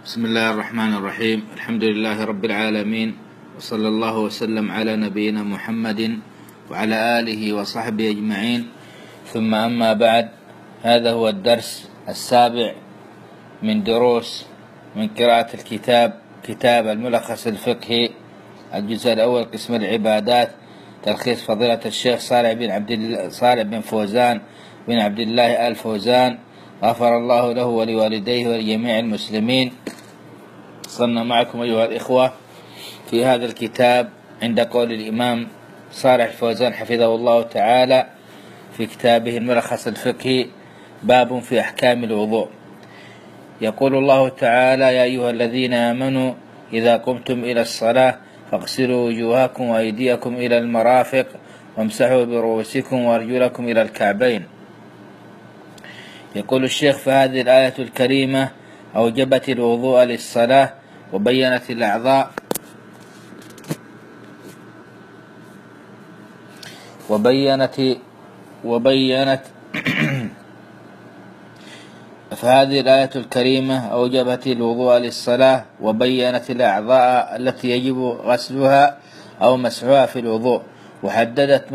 بسم الله الرحمن الرحيم. الحمد لله رب العالمين، وصلى الله وسلم على نبينا محمد وعلى آله وصحبه أجمعين، ثم أما بعد. هذا هو الدرس السابع من دروس من قراءة كتاب الملخص الفقهي، الجزء الأول قسم العبادات، تلخيص فضيلة الشيخ صالح بن فوزان بن عبد الله آل فوزان، غفر الله له ولوالديه ولجميع المسلمين. وصلنا معكم أيها الإخوة في هذا الكتاب عند قول الإمام صالح الفوزان حفظه الله تعالى في كتابه الملخص الفقهي، باب في أحكام الوضوء. يقول الله تعالى: يا أيها الذين آمنوا إذا قمتم إلى الصلاة فاغسلوا وجوهكم وأيديكم إلى المرافق وامسحوا برؤوسكم وأرجلكم إلى الكعبين. يقول الشيخ: فهذه الآية الكريمة أوجبت الوضوء للصلاة وبينت الأعضاء فهذه الآية الكريمة أوجبت الوضوء للصلاة وبينت الأعضاء التي يجب غسلها أو مسحها في الوضوء، وحددت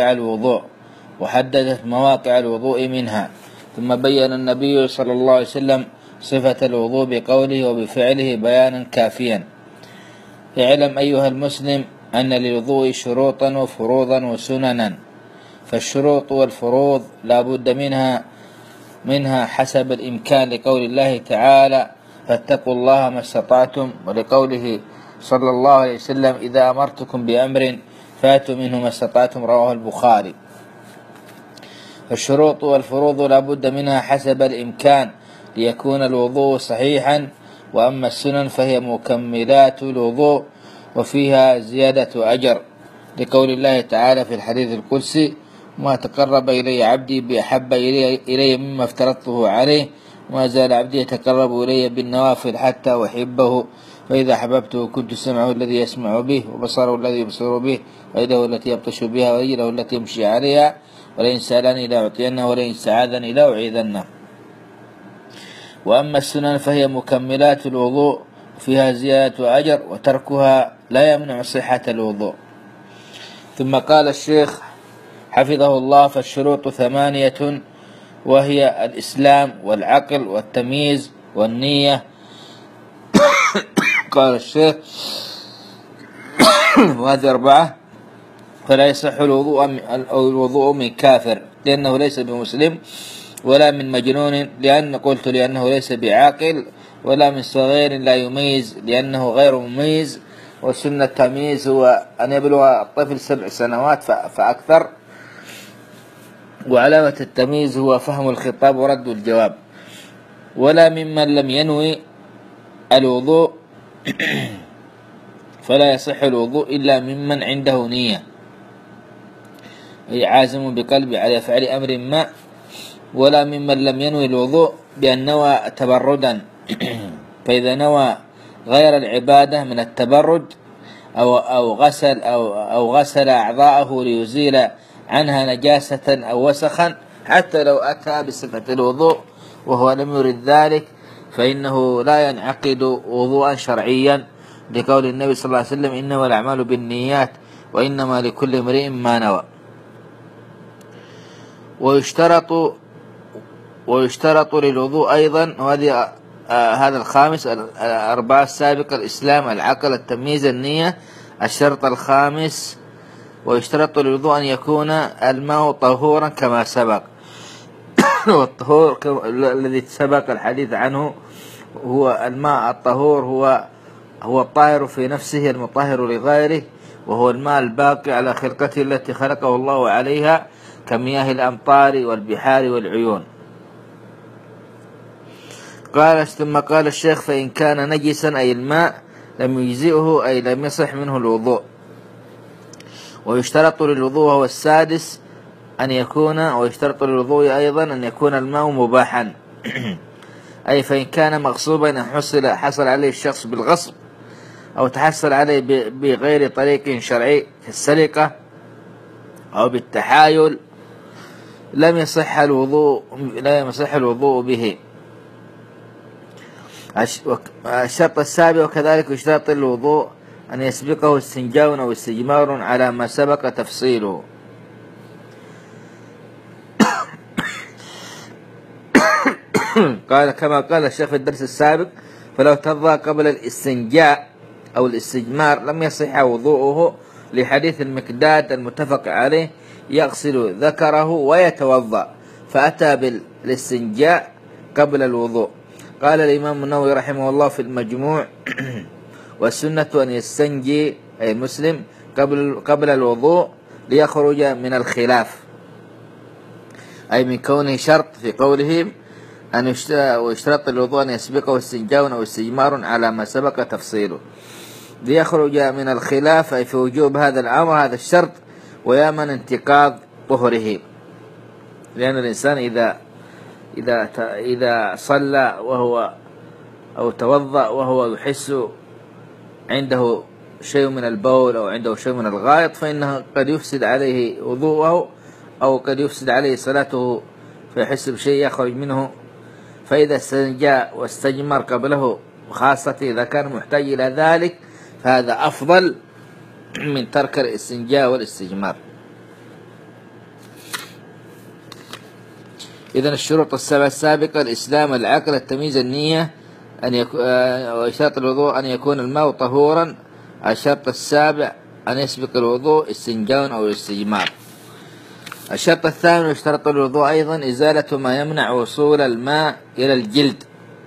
مواقع الوضوء منها. ثم بين النبي صلى الله عليه وسلم صفة الوضوء بقوله وبفعله بيانا كافيا. اعلم أيها المسلم أن للوضوء شروطا وفروضا وسننا، فالشروط والفروض لا بد منها حسب الإمكان، لقول الله تعالى: فاتقوا الله ما استطعتم، ولقوله صلى الله عليه وسلم: إذا أمرتكم بأمر فاتوا منه ما استطعتم، رواه البخاري. فالشروط والفروض لا بد منها حسب الإمكان ليكون الوضوء صحيحا، وأما السنن فهي مكملات الوضوء وفيها زيادة أجر، لقول الله تعالى في الحديث القدسي: ما تقرب إلي عبدي بأحب إلي مما افترضته عليه، وما زال عبدي يتقرب إلي بالنوافل حتى أحبه، فإذا أحببته كنت سمعه الذي يسمع به، وبصره الذي يبصر به، ويده التي يبطش بها، ورجله التي يمشي عليها، ولئن سألني لأعطينه، ولئن استعاذني لأعيذنه. وأما السنن فهي مكملات الوضوء فيها زيادة أجر، وتركها لا يمنع صحة الوضوء. ثم قال الشيخ حفظه الله: فالشروط 8، وهي الإسلام والعقل والتمييز والنية. قال الشيخ: وهذه 4، فلا يصح الوضوء من كافر، لأنه ليس بمسلم، ولا من مجنون لأنه ليس بعاقل، ولا من صغير لا يميز لأنه غير مميز. وسنة التمييز هو أن يبلغ الطفل 7 سنوات فأكثر، وعلامة التمييز هو فهم الخطاب ورد الجواب. ولا ممن لم ينوي الوضوء فلا يصح الوضوء إلا ممن عنده نية، أي عازم بقلبه على فعل أمر ما. ولا ممن لم ينوي الوضوء بأن نوى تبردا، فإذا نوى غير العبادة من التبرد أو غسل أعضاءه ليزيل عنها نجاسة أو وسخا، حتى لو أتى بصفة الوضوء وهو لم يرد ذلك، فإنه لا ينعقد وضوءا شرعيا، لقول النبي صلى الله عليه وسلم: إنما الأعمال بالنيات وإنما لكل امرئ ما نوى. ويشترط للوضوء أيضا، وهذه هذا الخامس، 4 السابقة: الإسلام، العقل، التمييز، النية. الشرط الخامس: ويشترط للوضوء أن يكون الماء طهورا كما سبق. والطهور الذي سبق الحديث عنه هو الماء الطهور، هو الطاهر في نفسه المطهر لغيره، وهو الماء الباقي على خلقته التي خلقه الله عليها، كمياه الأمطار والبحار والعيون. ثم قال الشيخ: فإن كان نجسا أي الماء لم يجزئه، أي لم يصح منه الوضوء. ويشترط للوضوء هو السادس ويشترط للوضوء أيضا أن يكون الماء مباحا، أي فإن كان مغصوبا أن حصل عليه الشخص بالغصب، أو تحصل عليه بغير طريق شرعي كالسرقة أو بالتحايل، لم يصح الوضوء به. الشرط السابع وكذلك يشترط الوضوء أن يسبقه استنجاء أو استجمار على ما سبق تفصيله. قال كما قال الشيخ في الدرس السابق: فلو توضأ قبل الاستنجاء أو الاستجمار لم يصح وضوءه، لحديث المقداد المتفق عليه: يغسل ذكره ويتوضأ، فأتى بالاستنجاء قبل الوضوء. قال الإمام النووي رحمه الله في المجموع: والسنة أن يستنجي أي المسلم قبل الوضوء ليخرج من الخلاف، أي من كونه شرط في قولهم ويشترط الوضوء أن يسبقه استنجاء أو استجمار على ما سبق تفصيله، ليخرج من الخلاف أي في وجوب هذا الأمر، هذا الشرط، ويامن انتقاض طهره. لأن الإنسان إذا صلى وهو أو توضأ وهو يحس عنده شيء من البول أو عنده شيء من الغائط، فإنه قد يفسد عليه وضوءه أو قد يفسد عليه صلاته، فيحس بشيء يخرج منه. فإذا استنجى واستجمر قبله، خاصة إذا كان محتاج إلى ذلك، فهذا أفضل من ترك الاستنجاء والاستجمار. إذن الشروط السبع السابقة: الإسلام، العقل، التمييز، النية، وشرط الوضوء أن يكون الماء طهورا. الشرط السابع أن يسبق الوضوء استنجاء أو استجمار. الشرط الثامن: يشترط الوضوء أيضا إزالة ما يمنع وصول الماء إلى الجلد،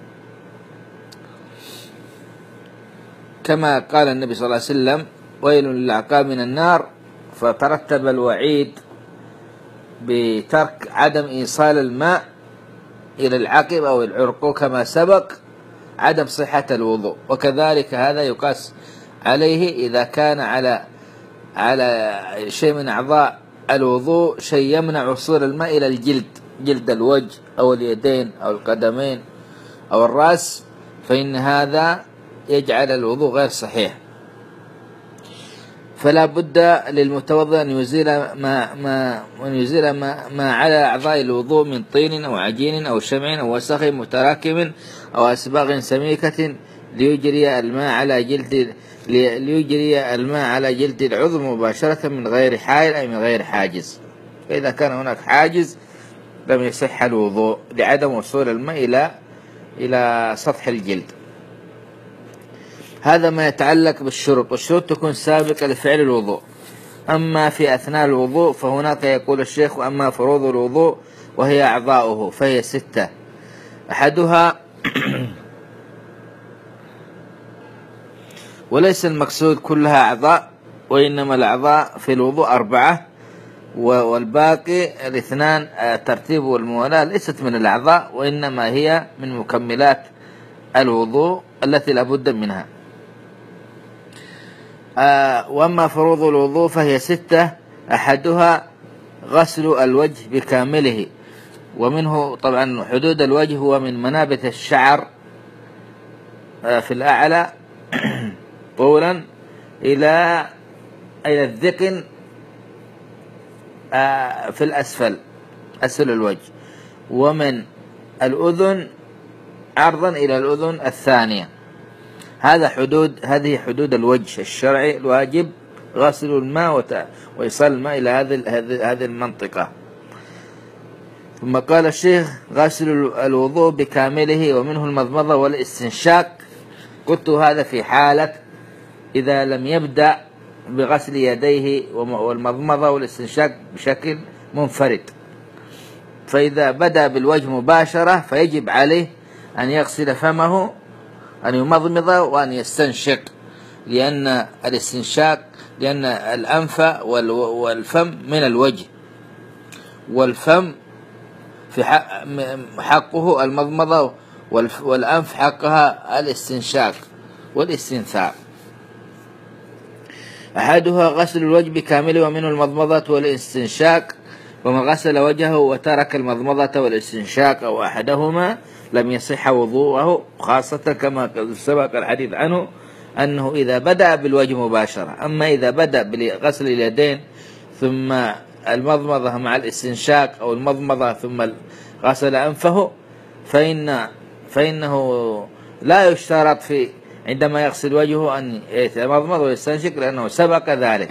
كما قال النبي صلى الله عليه وسلم: ويل للعقاب من النار، فترتب الوعيد بترك عدم إيصال الماء إلى العقب أو العرق كما سبق عدم صحة الوضوء. وكذلك هذا يقاس عليه إذا كان على شيء من أعضاء الوضوء شيء يمنع وصول الماء إلى الجلد، جلد الوجه أو اليدين أو القدمين أو الرأس، فإن هذا يجعل الوضوء غير صحيح. فلا بد للمتوضئ أن يزيل ما على أعضاء الوضوء من طين أو عجين أو شمع أو وسخ متراكم أو أسباغ سميكة، ليجري الماء على جلد العضو مباشرة من غير حائل أي من غير حاجز. فإذا كان هناك حاجز لم يصح الوضوء لعدم وصول الماء إلى سطح الجلد. هذا ما يتعلق بالشروط، والشروط تكون سابقة لفعل الوضوء. أما في أثناء الوضوء فهناك يقول الشيخ: أما فروض الوضوء وهي أعضاؤه فهي 6. أحدها وليس المقصود كلها أعضاء، وإنما الأعضاء في الوضوء 4، والباقي 2 الترتيب والموالاة ليست من الأعضاء، وإنما هي من مكملات الوضوء التي لا بد منها. وأما فروض الوضوء فهي 6. أحدها غسل الوجه بكامله، ومنه طبعا حدود الوجه هو من منابت الشعر في الأعلى طولا إلى الذقن في الأسفل، أسفل الوجه، ومن الأذن عرضا إلى الأذن الثانية. هذه حدود الوجه الشرعي الواجب غسل الماء وإيصال الماء إلى هذه المنطقة. ثم قال الشيخ: غسل الوضوء بكامله، ومنه المضمضة والاستنشاق. قلت هذا في حالة إذا لم يبدأ بغسل يديه والمضمضة والاستنشاق بشكل منفرد. فإذا بدأ بالوجه مباشرة فيجب عليه أن يغسل فمه، أن يمضمض وأن يستنشق، لأن الأنف والفم من الوجه، والفم في حقه المضمضة، والأنف حقها الاستنشاق والاستنثار. أحدها غسل الوجه بكامله، ومنه المضمضة والاستنشاق. ومن غسل وجهه وترك المضمضة والاستنشاق أو أحدهما لم يصح وضوءه، خاصة كما سبق الحديث عنه أنه إذا بدأ بالوجه مباشرة. أما إذا بدأ بغسل اليدين ثم المضمضة مع الاستنشاق أو المضمضة ثم غسل أنفه فإنه لا يشترط عندما يغسل وجهه أن يتمضمض ويستنشق لأنه سبق ذلك.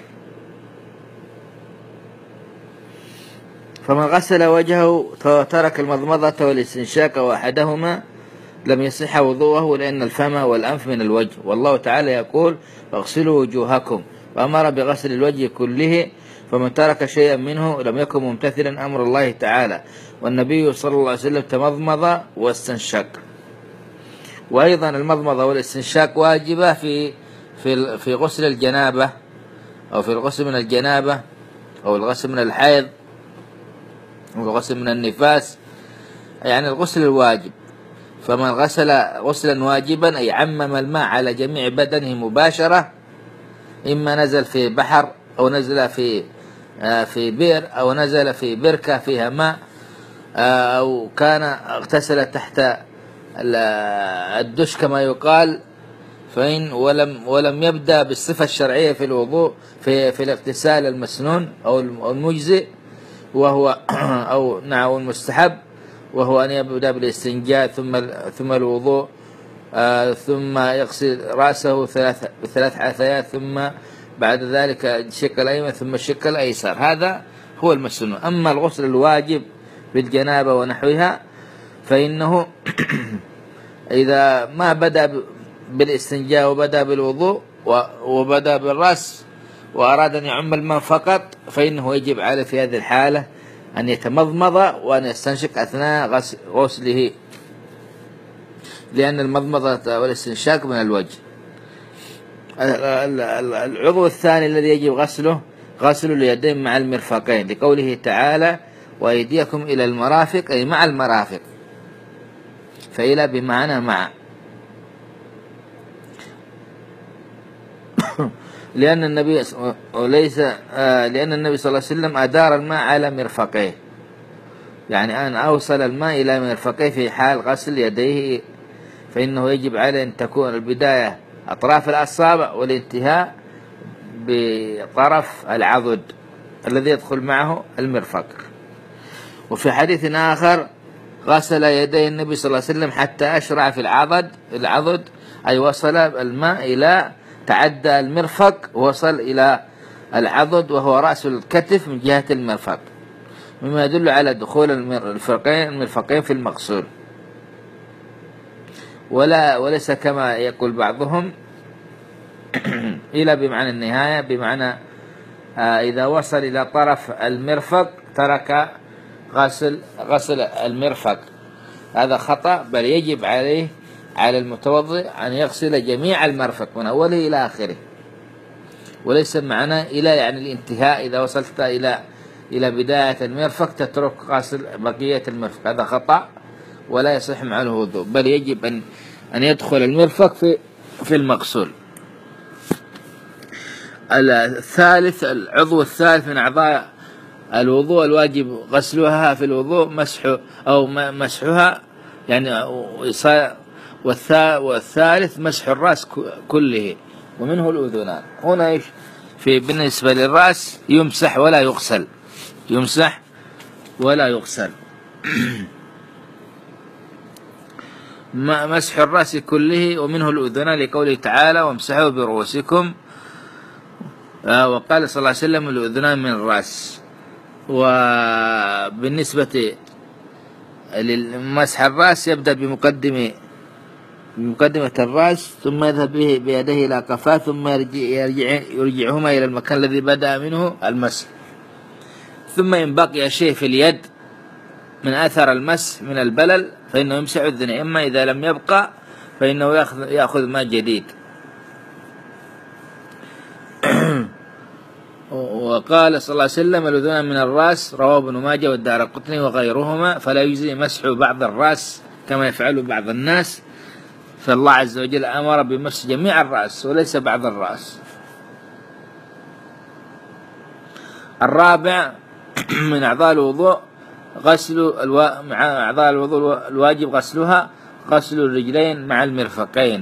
فمن غسل وجهه وترك المضمضة والاستنشاق وأحدهما لم يصح وضوءه، لأن الفم والأنف من الوجه، والله تعالى يقول فاغسلوا وجوهكم، فأمر بغسل الوجه كله، فمن ترك شيئا منه لم يكن ممتثلا أمر الله تعالى. والنبي صلى الله عليه وسلم تمضمض واستنشق. وأيضا المضمضة والاستنشاق واجبة في غسل الجنابة، أو في الغسل من الجنابة، أو الغسل من الحيض، أو الغسل من النفاس، يعني الغسل الواجب. فمن غسل غسلا واجبا أي عمم الماء على جميع بدنه مباشرة، إما نزل في بحر أو نزل في بئر أو نزل في بركة فيها ماء، أو كان اغتسل تحت الدش كما يقال، ولم يبدأ بالصفة الشرعية في الوضوء في الاغتسال المسنون أو المجزئ، وهو أو المستحب، وهو أن يبدأ بالاستنجاء ثم الوضوء، ثم يغسل رأسه بثلاث حثيات، ثم بعد ذلك الشق الأيمن ثم الشق الأيسر. هذا هو المسنون. أما الغسل الواجب بالجنابة ونحوها فإنه إذا ما بدأ بالاستنجاء وبدأ بالوضوء وبدأ بالرأس وأراد أن يعم الماء فقط، فإنه يجب عليه في هذه الحالة أن يتمضمض وأن يستنشق أثناء غسله، لأن المضمضة والاستنشاق من الوجه. العضو الثاني الذي يجب غسل اليدين مع المرفقين، لقوله تعالى وأيديكم إلى المرافق، أي مع المرافق، فإلى بمعنى مع، لأن النبي صلى الله عليه وسلم أدار الماء على مرفقيه، يعني أن أوصل الماء إلى مرفقيه في حال غسل يديه، فإنه يجب عليه أن تكون البداية أطراف الأصابع والانتهاء بطرف العضد الذي يدخل معه المرفق. وفي حديث آخر غسل يدي النبي صلى الله عليه وسلم حتى أشرع في العضد، أي وصل الماء إلى تعدى المرفق ووصل إلى العضد وهو رأس الكتف من جهة المرفق، مما يدل على دخول المرفقين في المغسول، وليس كما يقول بعضهم إلى بمعنى النهاية، بمعنى إذا وصل إلى طرف المرفق ترك غسل المرفق. هذا خطأ، بل يجب على المتوضئ أن يغسل جميع المرفق من أوله إلى آخره، وليس معنى إلى يعني الانتهاء، إذا وصلت إلى بداية المرفق تترك غسل بقية المرفق، هذا خطأ ولا يصح معه الوضوء، بل يجب أن يدخل المرفق في المغسول. العضو الثالث من أعضاء الوضوء الواجب غسلها في الوضوء مسحها، يعني والثالث مسح الرأس كله ومنه الأذنان. هنا بالنسبة للرأس يمسح ولا يغسل مسح الرأس كله ومنه الأذنان، لقوله تعالى وامسحوا برؤوسكم، وقال صلى الله عليه وسلم الأذنان من الرأس. وبالنسبة للمسح الرأس يبدأ بمقدمة الرأس، ثم يذهب بيديه إلى قفاه، ثم يرجعهما إلى المكان الذي بدأ منه المسح. ثم إن بقي شيء في اليد من أثر المسح من البلل فإنه يمسح الأذنين، أما إذا لم يبقى فإنه يأخذ ماء جديد. وقال صلى الله عليه وسلم الأذنان من الرأس، رواه ابن ماجه والدارقطني وغيرهما، فلا يجزي مسح بعض الرأس كما يفعل بعض الناس، فالله عز وجل أمر بمسح جميع الرأس وليس بعض الرأس. الرابع من أعضاء الوضوء أعضاء الوضوء الواجب غسلها غسل الرجلين مع المرفقين،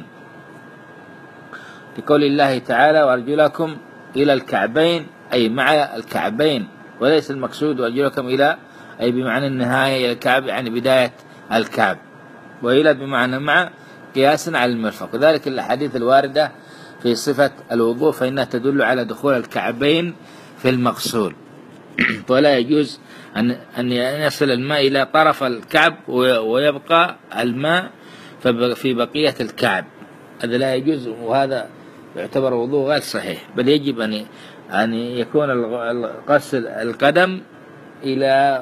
لقول الله تعالى وأرجلكم إلى الكعبين، أي مع الكعبين، وليس المقصود وأرجلكم إلى أي بمعنى النهاية إلى الكعب، يعني بداية الكعب، وإلى بمعنى مع قياسا على المرفق. وذلك الأحاديث الواردة في صفة الوضوء فإنها تدل على دخول الكعبين في المغسول، ولا يجوز أن يصل الماء إلى طرف الكعب ويبقى الماء في بقية الكعب، هذا لا يجوز، وهذا يعتبر وضوء غير صحيح. بل يجب أن يكون غسل القدم إلى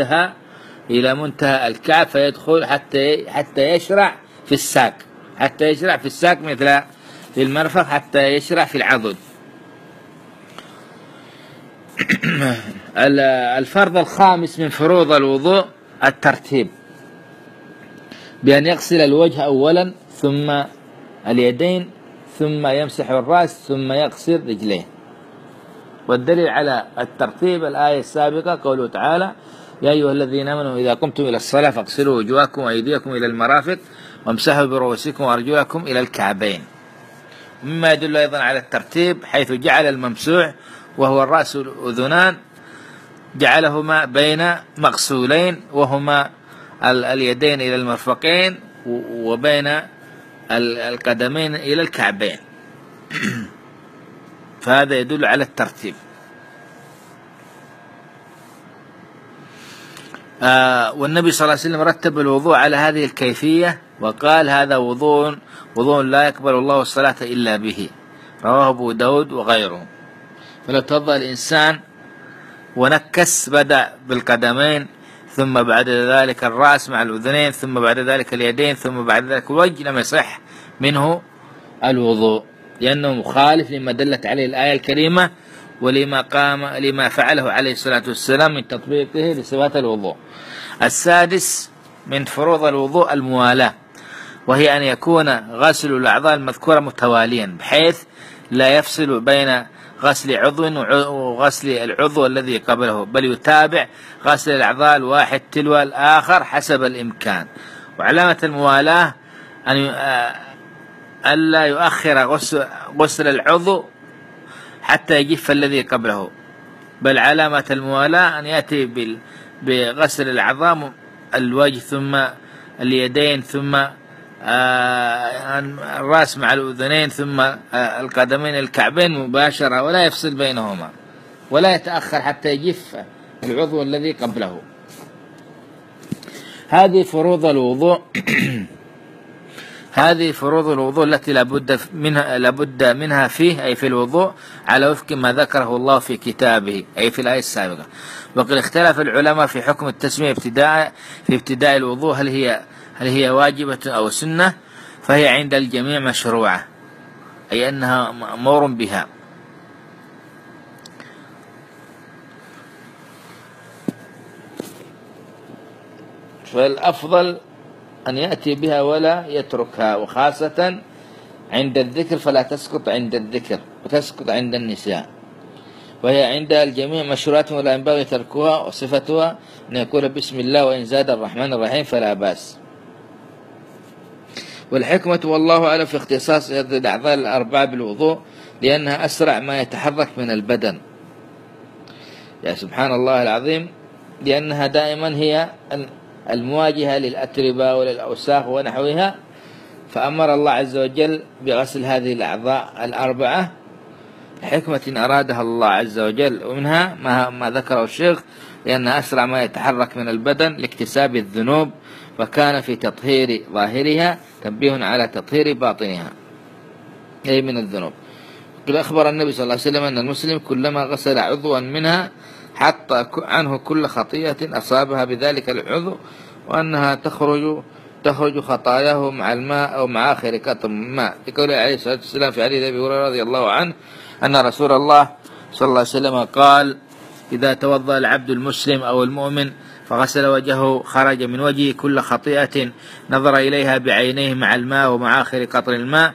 منتهى الكعب فيدخل حتى يشرع في الساق، مثل في المرفق حتى يشرع في العضد. الفرض الخامس من فروض الوضوء الترتيب، بأن يغسل الوجه أولا ثم اليدين ثم يمسح الرأس ثم يغسل رجليه. والدليل على الترتيب الآية السابقة قوله تعالى: يا أيها الذين آمنوا إذا قمتم إلى الصلاة فاغسلوا وجوهكم وأيديكم إلى المرافق وامسحوا برؤوسكم وأرجلكم إلى الكعبين. مما يدل أيضا على الترتيب حيث جعل الممسوح وهو الرأس والأذنان جعلهما بين مغسولين وهما اليدين إلى المرفقين وبين القدمين إلى الكعبين، فهذا يدل على الترتيب. والنبي صلى الله عليه وسلم رتب الوضوء على هذه الكيفية وقال: هذا وضوء لا يقبل الله الصلاة إلا به، رواه أبو داود وغيره. فلو توضأ الإنسان ونكس بدأ بالقدمين ثم بعد ذلك الرأس مع الأذنين ثم بعد ذلك اليدين ثم بعد ذلك الوجه لم يصح منه الوضوء، لأنه مخالف لما دلت عليه الآية الكريمة لما فعله عليه الصلاة والسلام من تطبيقه لصفات الوضوء. السادس من فروض الوضوء الموالاة، وهي أن يكون غسل الأعضاء المذكورة متواليا بحيث لا يفصل بين غسل عضو وغسل العضو الذي قبله، بل يتابع غسل الأعضاء الواحد تلو الآخر حسب الإمكان. وعلامة الموالاة ألا يؤخر غسل العضو حتى يجف الذي قبله، بل علامة الموالاة أن يأتي بغسل الأعضاء الوجه ثم اليدين ثم الرأس مع الأذنين ثم القدمين الكعبين مباشرة، ولا يفصل بينهما ولا يتأخر حتى يجف العضو الذي قبله. هذه فروض الوضوء التي لابد منها فيه، أي في الوضوء، على وفق ما ذكره الله في كتابه، أي في الآية السابقة. وقد اختلف العلماء في حكم التسمية في ابتداء الوضوء، هل هي واجبة أو سنة؟ فهي عند الجميع مشروعة، أي أنها مأمور بها. فالأفضل أن يأتي بها ولا يتركها، وخاصة عند الذكر فلا تسقط عند الذكر وتسقط عند النساء، وهي عند الجميع مشروعات ولا ينبغي تركها. وصفتها أن يقول بسم الله وإن زاد الرحمن الرحيم فلا بأس. والحكمة والله أعلم في اختصاص هذه الأعضاء الأربعة بالوضوء لأنها أسرع ما يتحرك من البدن، يا سبحان الله العظيم، لأنها دائما هي المواجهة للأتربة وللأوساخ ونحوها، فأمر الله عز وجل بغسل هذه الأعضاء الأربعة حكمة أرادها الله عز وجل. ومنها ما ذكره الشيخ لأنها أسرع ما يتحرك من البدن لاكتساب الذنوب، وكان في تطهير ظاهرها تنبيه على تطهير باطنها أي من الذنوب. قد أخبر النبي صلى الله عليه وسلم أن المسلم كلما غسل عضوا منها حط عنه كل خطيئة أصابها بذلك العضو، وأنها تخرج خطاياه مع الماء أو مع آخر قطر ماء، يقول عليه الصلاة والسلام في حديث أبي هريرة رضي الله عنه أن رسول الله صلى الله عليه وسلم قال: إذا توضأ العبد المسلم أو المؤمن فغسل وجهه خرج من وجهه كل خطيئة نظر إليها بعينيه مع الماء ومع آخر قطر الماء،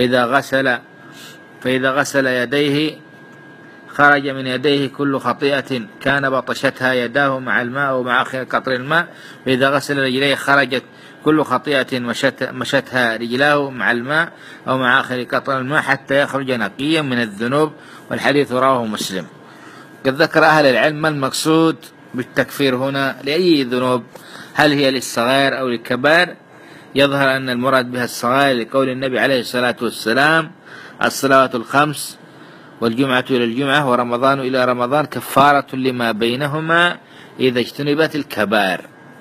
فإذا غسل يديه خرج من يديه كل خطيئة كان بطشتها يداه مع الماء ومع آخر قطر الماء، فإذا غسل رجليه خرجت كل خطيئة مشتها رجلاه مع الماء أو مع آخر قطر الماء حتى يخرج نقيا من الذنوب. والحديث رواه مسلم. قد ذكر أهل العلم ما المقصود بالتكفير هنا لأي ذنوب، هل هي للصغير أو للكبائر؟ يظهر أن المراد بها الصغائر لقول النبي عليه الصلاة والسلام: الصلوات الخمس والجمعة إلى الجمعة ورمضان إلى رمضان كفارة لما بينهما إذا اجتنبت الكبائر.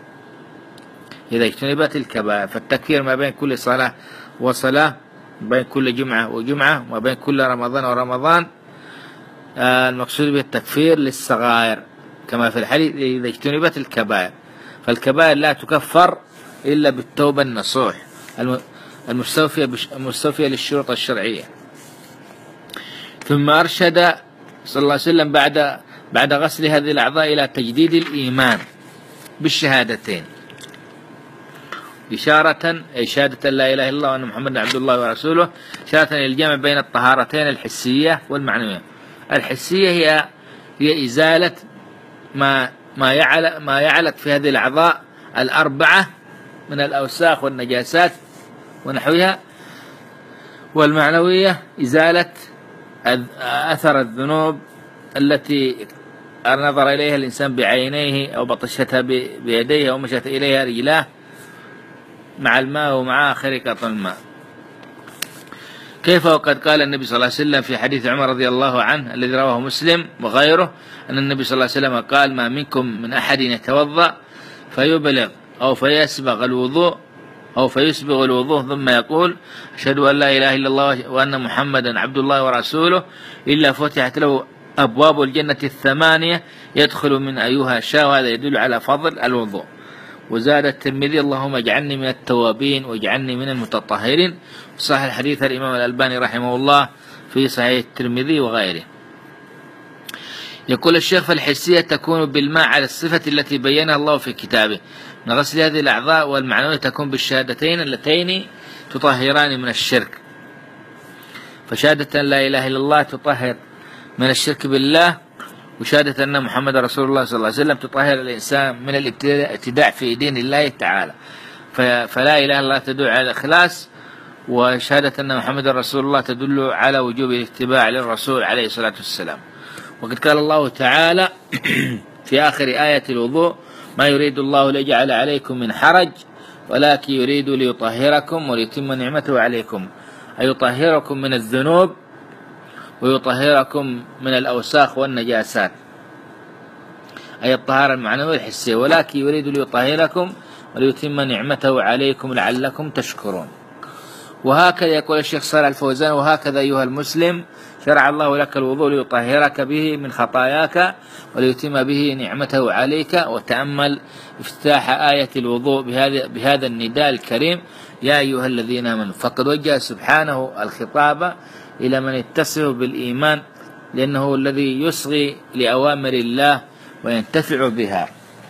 فالتكفير ما بين كل صلاة وصلاة، بين كل جمعة وجمعة، وما بين كل رمضان ورمضان، المقصود بالتكفير للصغائر كما في الحديث إذا اجتنبت الكبائر. فالكبائر لا تكفر إلا بالتوبة النصوح المستوفية للشروط الشرعية. ثم أرشد صلى الله عليه وسلم بعد غسل هذه الأعضاء إلى تجديد الإيمان بالشهادتين، إشارة أي شهادة لا إله إلا الله وأن محمدا عبد الله ورسوله، إشارة إلى الجمع بين الطهارتين الحسية والمعنوية. الحسية هي إزالة ما يعلق في هذه الأعضاء الأربعة من الأوساخ والنجاسات ونحوها، والمعنوية إزالة أثر الذنوب التي نظر إليها الإنسان بعينيه أو بطشتها بيديه أو مشت إليها رجلاه مع الماء ومع خرقة الماء. كيف وقد قال النبي صلى الله عليه وسلم في حديث عمر رضي الله عنه الذي رواه مسلم وغيره أن النبي صلى الله عليه وسلم قال: ما منكم من أحد يتوضأ فيبلغ أو فيسبغ الوضوء ثم يقول: أشهد أن لا إله إلا الله وأن محمدا عبد الله ورسوله إلا فتحت له أبواب الجنة 8 يدخل من أيها شاء. وهذا يدل على فضل الوضوء. وزاد الترمذي: اللهم اجعلني من التوابين واجعلني من المتطهرين. صحيح الحديث الإمام الألباني رحمه الله في صحيح الترمذي وغيره. يقول الشيخ: فالحسية تكون بالماء على الصفة التي بينها الله في كتابه من غسل هذه الأعضاء، والمعنوية تكون بالشهادتين اللتين تطهران من الشرك. فشهادة لا إله إلا الله تطهر من الشرك بالله، وشهادة أن محمد رسول الله صلى الله عليه وسلم تطهر الإنسان من الابتداع في دين الله تعالى. فلا إله إلا الله تدل على الإخلاص، وشهادة أن محمد رسول الله تدل على وجوب الاتباع للرسول عليه الصلاة والسلام. وقد قال الله تعالى في آخر آية الوضوء: ما يريد الله ليجعل عليكم من حرج ولكن يريد ليطهركم وليتم نعمته عليكم، أي يطهركم من الذنوب ويطهركم من الأوساخ والنجاسات، أي الطهارة المعنوية والحسية، ولكن يريد ليطهركم وليتم نعمته عليكم لعلكم تشكرون. وهكذا يقول الشيخ صالح الفوزان: وهكذا أيها المسلم شرع الله لك الوضوء ليطهرك به من خطاياك وليتم به نعمته عليك. وتأمل افتتاح آية الوضوء بهذا النداء الكريم: يا أيها الذين آمنوا. فقد وجه سبحانه الخطاب إلى من يتصف بالإيمان، لأنه الذي يصغي لأوامر الله وينتفع بها.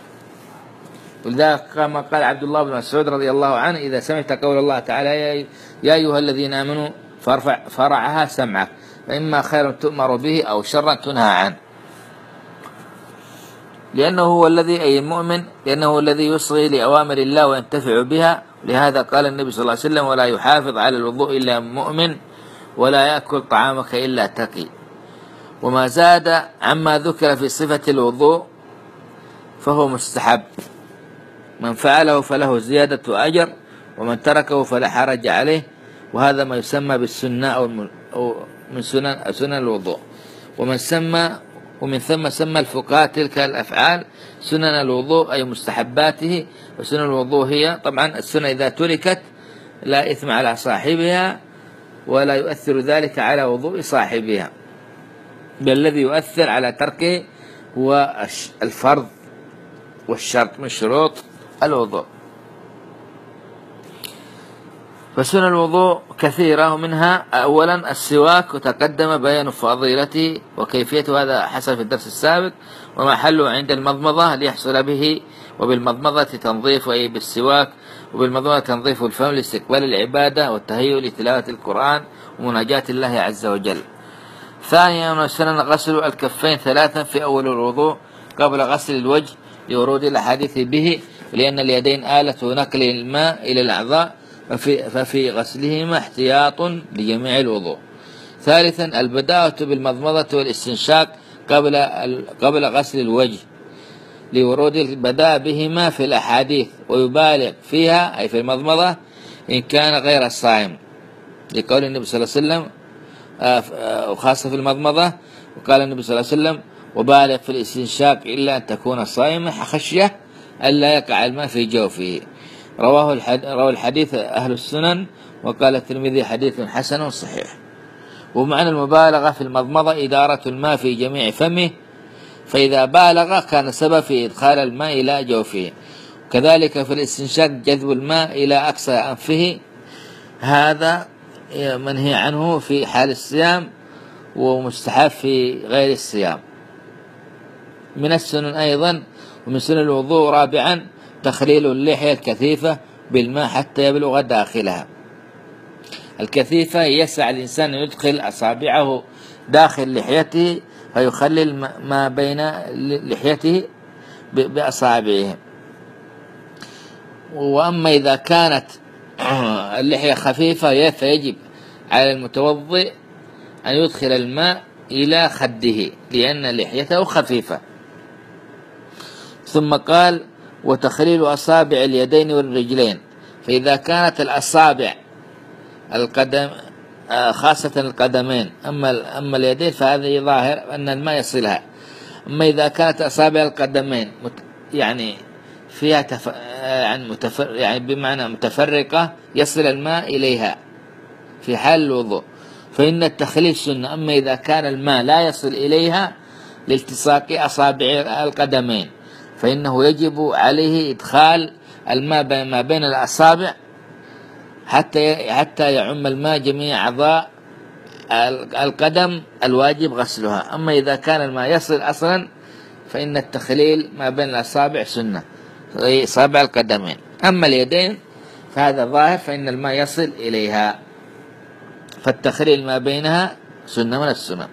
ولذلك كما قال عبد الله بن مسعود رضي الله عنه: إذا سمعت قول الله تعالى يا أيها الذين آمنوا فرعها سمعك، فإما خير تؤمر به أو شر تنهى عنه. لأنه هو الذي أي المؤمن، لأنه هو الذي يصغي لأوامر الله وينتفع بها. لهذا قال النبي صلى الله عليه وسلم: ولا يحافظ على الوضوء إلا مؤمن ولا يأكل طعامك إلا تقي. وما زاد عما ذكر في صفة الوضوء فهو مستحب، من فعله فله زيادة أجر ومن تركه فلا حرج عليه. وهذا ما يسمى بالسنة أو من سنن الوضوء. ومن ثم سمى الفقهاء تلك الأفعال سنن الوضوء، أي مستحباته. وسنن الوضوء هي طبعا السنة إذا تركت لا إثم على صاحبها ولا يؤثر ذلك على وضوء صاحبها، بل الذي يؤثر على تركه هو الفرض والشرط من شروط الوضوء. فسنن الوضوء كثيرة، منها أولا السواك، وتقدم بيان فضيلته وكيفيته، هذا حصل في الدرس السابق. ومحله عند المضمضة ليحصل به، وبالمضمضة تنظيف أي بالسواك، وبالمضمضة تنظيف الفم لاستقبال العبادة والتهيؤ لتلاوة القرآن ومناجاة الله عز وجل. ثانيا من السنن غسل الكفين 3 في أول الوضوء قبل غسل الوجه لورود الأحاديث به، لأن اليدين آلة نقل الماء إلى الأعضاء، ففي غسلهما احتياط لجميع الوضوء. ثالثا البداءة بالمضمضة والاستنشاق قبل غسل الوجه لورود البداء بهما في الأحاديث ويبالغ فيها أي في المضمضة إن كان غير الصائم، لقول النبي صلى الله عليه وسلم وخاصة في المضمضة، وقال النبي صلى الله عليه وسلم وبالغ في الاستنشاق إلا أن تكون صائمة خشية ألا يقع الماء في جوفه. روى الحديث أهل السنن، وقال الترمذي حديث حسن صحيح. ومعنى المبالغة في المضمضة إدارة الماء في جميع فمه، فإذا بالغ كان سبب في إدخال الماء إلى جوفه. كذلك في الاستنشاق جذب الماء إلى أقصى أنفه، هذا منهي عنه في حال الصيام ومستحب في غير الصيام. من السنن أيضا ومن سنن الوضوء رابعا تخليل اللحية الكثيفة بالماء حتى يبلغ داخلها. الكثيفة يسعى الإنسان أن يدخل أصابعه داخل لحيته فيخلل ما بين لحيته بأصابعه. وأما إذا كانت اللحية خفيفة فيجب على المتوضئ أن يدخل الماء إلى خده لأن لحيته خفيفة. ثم قال وتخليل أصابع اليدين والرجلين، فإذا كانت الأصابع القدم خاصة القدمين أما اليدين فهذه ظاهر أن الماء يصلها. أما إذا كانت أصابع القدمين يعني فيها يعني بمعنى متفرقة يصل الماء إليها في حال الوضوء فإن التخليل سنة. أما إذا كان الماء لا يصل إليها لالتصاق أصابع القدمين فإنه يجب عليه إدخال الماء ما بين الأصابع حتى يعم الماء جميع أعضاء القدم الواجب غسلها. أما إذا كان الماء يصل أصلا فإن التخليل ما بين الأصابع سنة، أصابع القدمين. أما اليدين فهذا ظاهر فإن الماء يصل إليها، فالتخليل ما بينها سنة من السنة.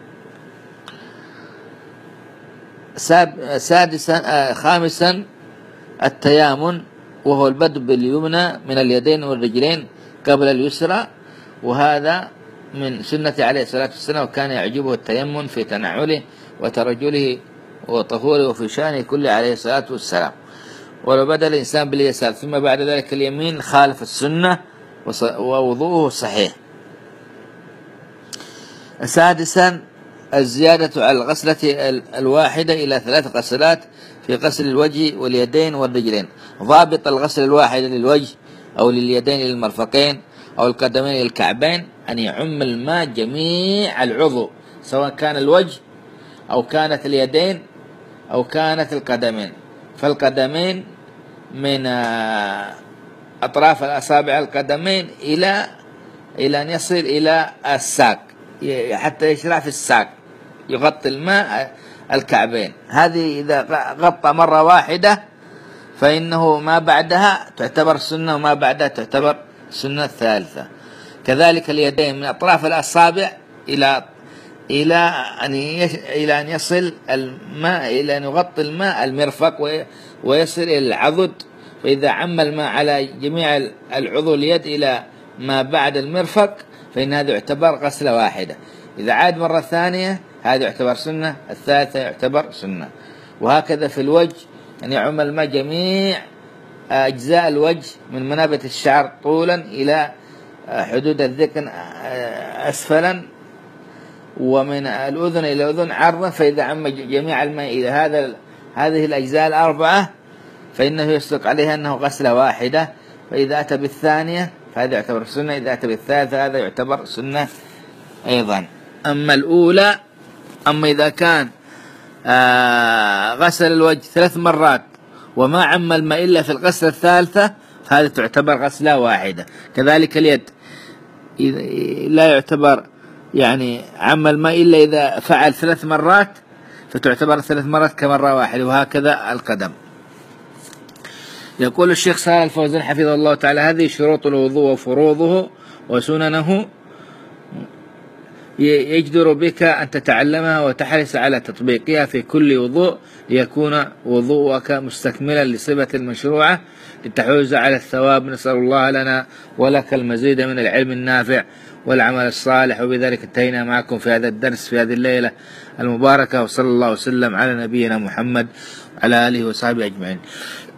خامسا التيامن، وهو البدء باليمنى من اليدين والرجلين قبل اليسرى، وهذا من سنة عليه الصلاة والسلام، وكان يعجبه التيمن في تنعله وترجله وطهوره وفي شأنه كله عليه الصلاة والسلام. ولو بدأ الإنسان باليسار ثم بعد ذلك اليمين خالف السنة ووضوءه صحيح. سادسا الزيادة على الغسلة الواحدة إلى 3 غسلات في غسل الوجه واليدين والرجلين. ضابط الغسل الواحد للوجه أو لليدين للمرفقين أو القدمين للكعبين أن يعم الماء جميع العضو، سواء كان الوجه أو كانت اليدين أو كانت القدمين. فالقدمين من أطراف الأصابع القدمين إلى أن يصل إلى الساق حتى يشرع في الساق، يغطي الماء الكعبين. هذه إذا غطى مرة واحدة فإنه ما بعدها تعتبر سنة وما بعدها تعتبر سنة ثالثة. كذلك اليدين من أطراف الأصابع إلى أن يصل الماء إلى أن يغطي الماء المرفق ويصل إلى العضد. فإذا عم الماء على جميع العضو اليد إلى ما بعد المرفق فإن هذا يعتبر غسلة واحدة. إذا عاد مرة ثانية هذا يعتبر سنة، الثالثة يعتبر سنة. وهكذا في الوجه أن يعم الماء جميع أجزاء الوجه من منابت الشعر طولا إلى حدود الذقن أسفلا، ومن الأذن إلى الأذن عرضا. فإذا عم جميع الماء إلى هذه الأجزاء 4 فإنه يصدق عليها أنه غسلة واحدة. فإذا أتى بالثانية فهذا يعتبر سنة، إذا أتى بالثالثة هذا يعتبر سنة أيضا. أما الأولى، أما إذا كان غسل الوجه 3 مرات وما عم الماء إلا في الغسلة الثالثة فهذا تعتبر غسلة واحدة. كذلك اليد لا يعتبر يعني عم الماء إلا إذا فعل 3 مرات فتعتبر 3 مرات كمرة واحدة، وهكذا القدم. يقول الشيخ صالح الفوزان حفظه الله تعالى: هذه شروط الوضوء وفروضه وسننه. يجدر بك أن تتعلمها وتحرص على تطبيقها في كل وضوء ليكون وضوءك مستكملا لصفة المشروعة لتحوز على الثواب. نسأل الله لنا ولك المزيد من العلم النافع والعمل الصالح. وبذلك انتهينا معكم في هذا الدرس في هذه الليلة المباركة، وصلى الله وسلم على نبينا محمد وعلى آله وصحبه أجمعين.